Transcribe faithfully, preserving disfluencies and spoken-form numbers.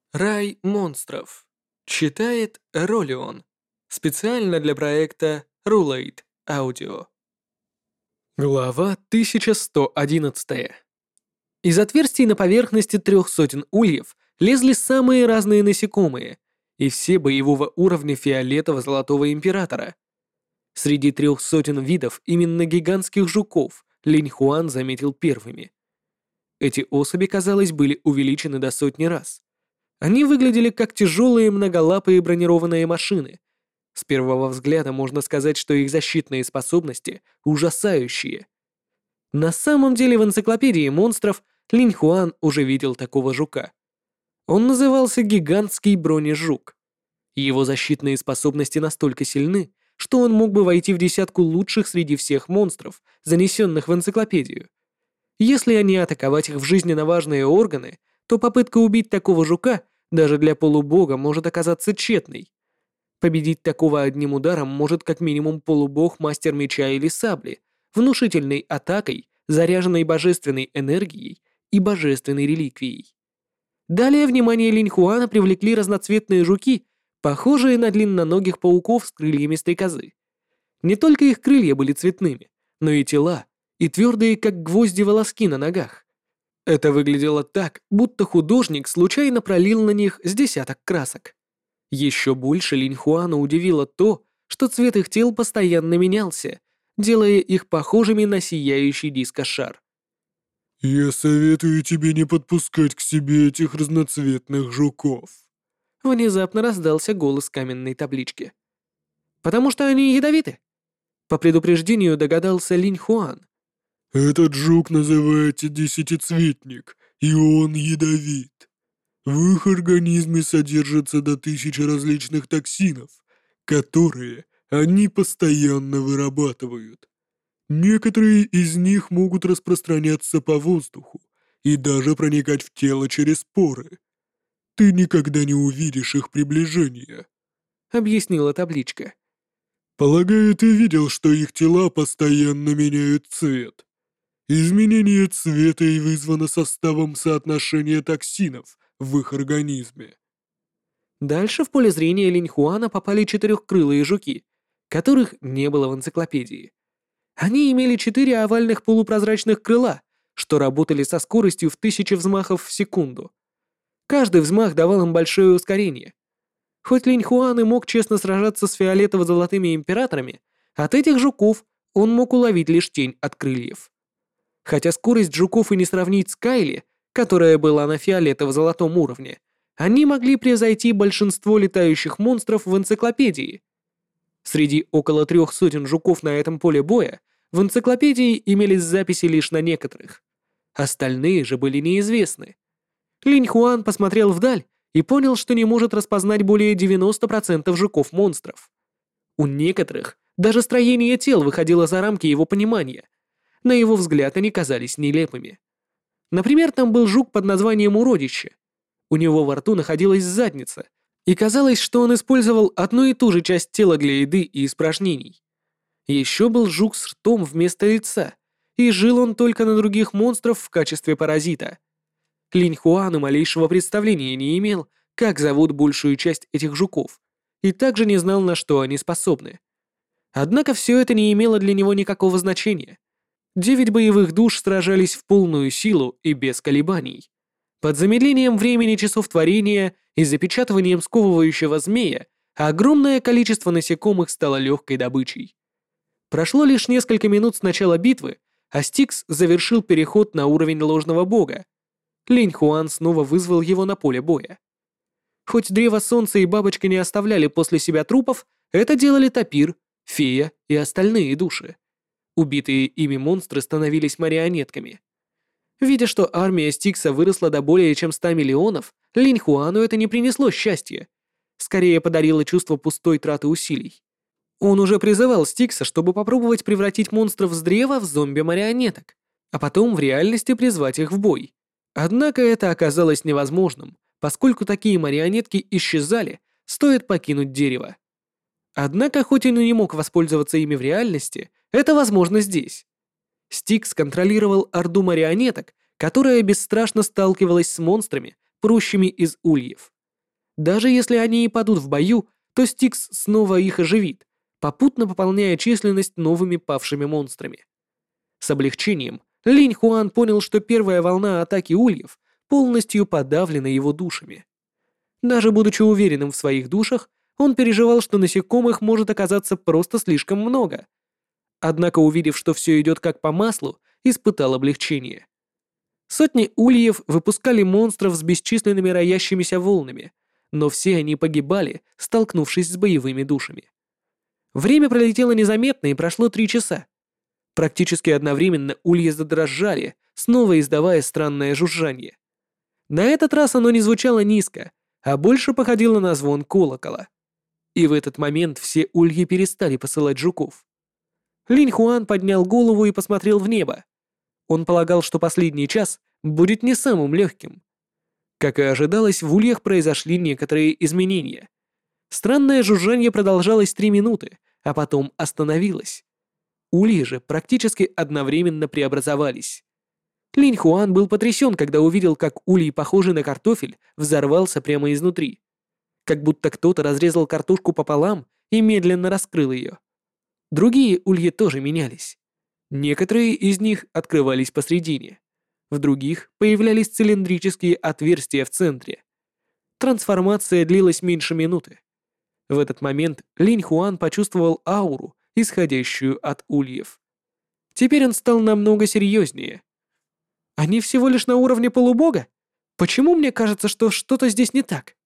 Рай монстров. Читает Ролион. Специально для проекта Rulate Audio. Глава тысяча сто одиннадцать. Из отверстий на поверхности трех сотен ульев лезли самые разные насекомые, и все боевого уровня фиолетово-золотого императора. Среди трех сотен видов именно гигантских жуков Линь Хуан заметил первыми. Эти особи, казалось, были увеличены до сотни раз. Они выглядели как тяжелые многолапые бронированные машины. С первого взгляда можно сказать, что их защитные способности ужасающие. На самом деле в энциклопедии монстров Линь Хуан уже видел такого жука. Он назывался гигантский бронежук. Его защитные способности настолько сильны, что он мог бы войти в десятку лучших среди всех монстров, занесенных в энциклопедию. Если не атаковать их в жизненно важные органы, то попытка убить такого жука даже для полубога может оказаться тщетной. Победить такого одним ударом может как минимум полубог, мастер меча или сабли, внушительной атакой, заряженной божественной энергией и божественной реликвией. Далее внимание Линь Хуана привлекли разноцветные жуки, похожие на длинноногих пауков с крыльями стрекозы. Не только их крылья были цветными, но и тела, и твердые, как гвозди, волоски на ногах. Это выглядело так, будто художник случайно пролил на них с десяток красок. Еще больше Линь Хуана удивило то, что цвет их тел постоянно менялся, делая их похожими на сияющий дискошар. «Я советую тебе не подпускать к себе этих разноцветных жуков», — внезапно раздался голос каменной таблички. «Потому что они ядовиты?» По предупреждению догадался Линь Хуан. «Этот жук называется десятицветник, и он ядовит. В их организме содержится до тысячи различных токсинов, которые они постоянно вырабатывают. Некоторые из них могут распространяться по воздуху и даже проникать в тело через поры. Ты никогда не увидишь их приближения», — объяснила табличка. «Полагаю, ты видел, что их тела постоянно меняют цвет. Изменение цвета и вызвано составом соотношения токсинов в их организме». Дальше в поле зрения Линь Хуана попали четырехкрылые жуки, которых не было в энциклопедии. Они имели четыре овальных полупрозрачных крыла, что работали со скоростью в тысячи взмахов в секунду. Каждый взмах давал им большое ускорение. Хоть Линь Хуан и мог честно сражаться с фиолетово-золотыми императорами, от этих жуков он мог уловить лишь тень от крыльев. Хотя скорость жуков и не сравнить с Кайли, которая была на фиолетово-золотом уровне, они могли превзойти большинство летающих монстров в энциклопедии. Среди около трех сотен жуков на этом поле боя в энциклопедии имелись записи лишь на некоторых. Остальные же были неизвестны. Линь Хуан посмотрел вдаль и понял, что не может распознать более девяноста процентов жуков-монстров. У некоторых даже строение тел выходило за рамки его понимания. На его взгляд они казались нелепыми. Например, там был жук под названием Уродище. У него во рту находилась задница, и казалось, что он использовал одну и ту же часть тела для еды и испражнений. Еще был жук с ртом вместо лица, и жил он только на других монстров в качестве паразита. Линь Хуан и малейшего представления не имел, как зовут большую часть этих жуков, и также не знал, на что они способны. Однако все это не имело для него никакого значения. Девять боевых душ сражались в полную силу и без колебаний. Под замедлением времени часов творения и запечатыванием сковывающего змея огромное количество насекомых стало легкой добычей. Прошло лишь несколько минут с начала битвы, а Стикс завершил переход на уровень ложного бога. Линь Хуан снова вызвал его на поле боя. Хоть Древо Солнца и Бабочка не оставляли после себя трупов, это делали Тапир, Фея и остальные души. Убитые ими монстры становились марионетками. Видя, что армия Стикса выросла до более чем ста миллионов, Линь Хуану это не принесло счастья. Скорее подарило чувство пустой траты усилий. Он уже призывал Стикса, чтобы попробовать превратить монстров с древа в зомби-марионеток, а потом в реальности призвать их в бой. Однако это оказалось невозможным, поскольку такие марионетки исчезали, стоит покинуть дерево. Однако, хоть он и не мог воспользоваться ими в реальности, это возможно здесь. Стикс контролировал орду марионеток, которая бесстрашно сталкивалась с монстрами, прущими из ульев. Даже если они и падут в бою, то Стикс снова их оживит, попутно пополняя численность новыми павшими монстрами. С облегчением Линь Хуан понял, что первая волна атаки ульев полностью подавлена его душами. Даже будучи уверенным в своих душах, он переживал, что насекомых может оказаться просто слишком много. Однако, увидев, что все идет как по маслу, испытал облегчение. Сотни ульев выпускали монстров с бесчисленными роящимися волнами, но все они погибали, столкнувшись с боевыми душами. Время пролетело незаметно и прошло три часа. Практически одновременно ульи задрожали, снова издавая странное жужжание. На этот раз оно не звучало низко, а больше походило на звон колокола. И в этот момент все ульи перестали посылать жуков. Линь Хуан поднял голову и посмотрел в небо. Он полагал, что последний час будет не самым легким. Как и ожидалось, в ульях произошли некоторые изменения. Странное жужжание продолжалось три минуты, а потом остановилось. Ульи же практически одновременно преобразовались. Линь Хуан был потрясен, когда увидел, как улей, похожий на картофель, взорвался прямо изнутри. Как будто кто-то разрезал картошку пополам и медленно раскрыл ее. Другие ульи тоже менялись. Некоторые из них открывались посредине. В других появлялись цилиндрические отверстия в центре. Трансформация длилась меньше минуты. В этот момент Линь Хуан почувствовал ауру, исходящую от ульев. Теперь он стал намного серьезнее. Они всего лишь на уровне полубога? Почему мне кажется, что что-то здесь не так?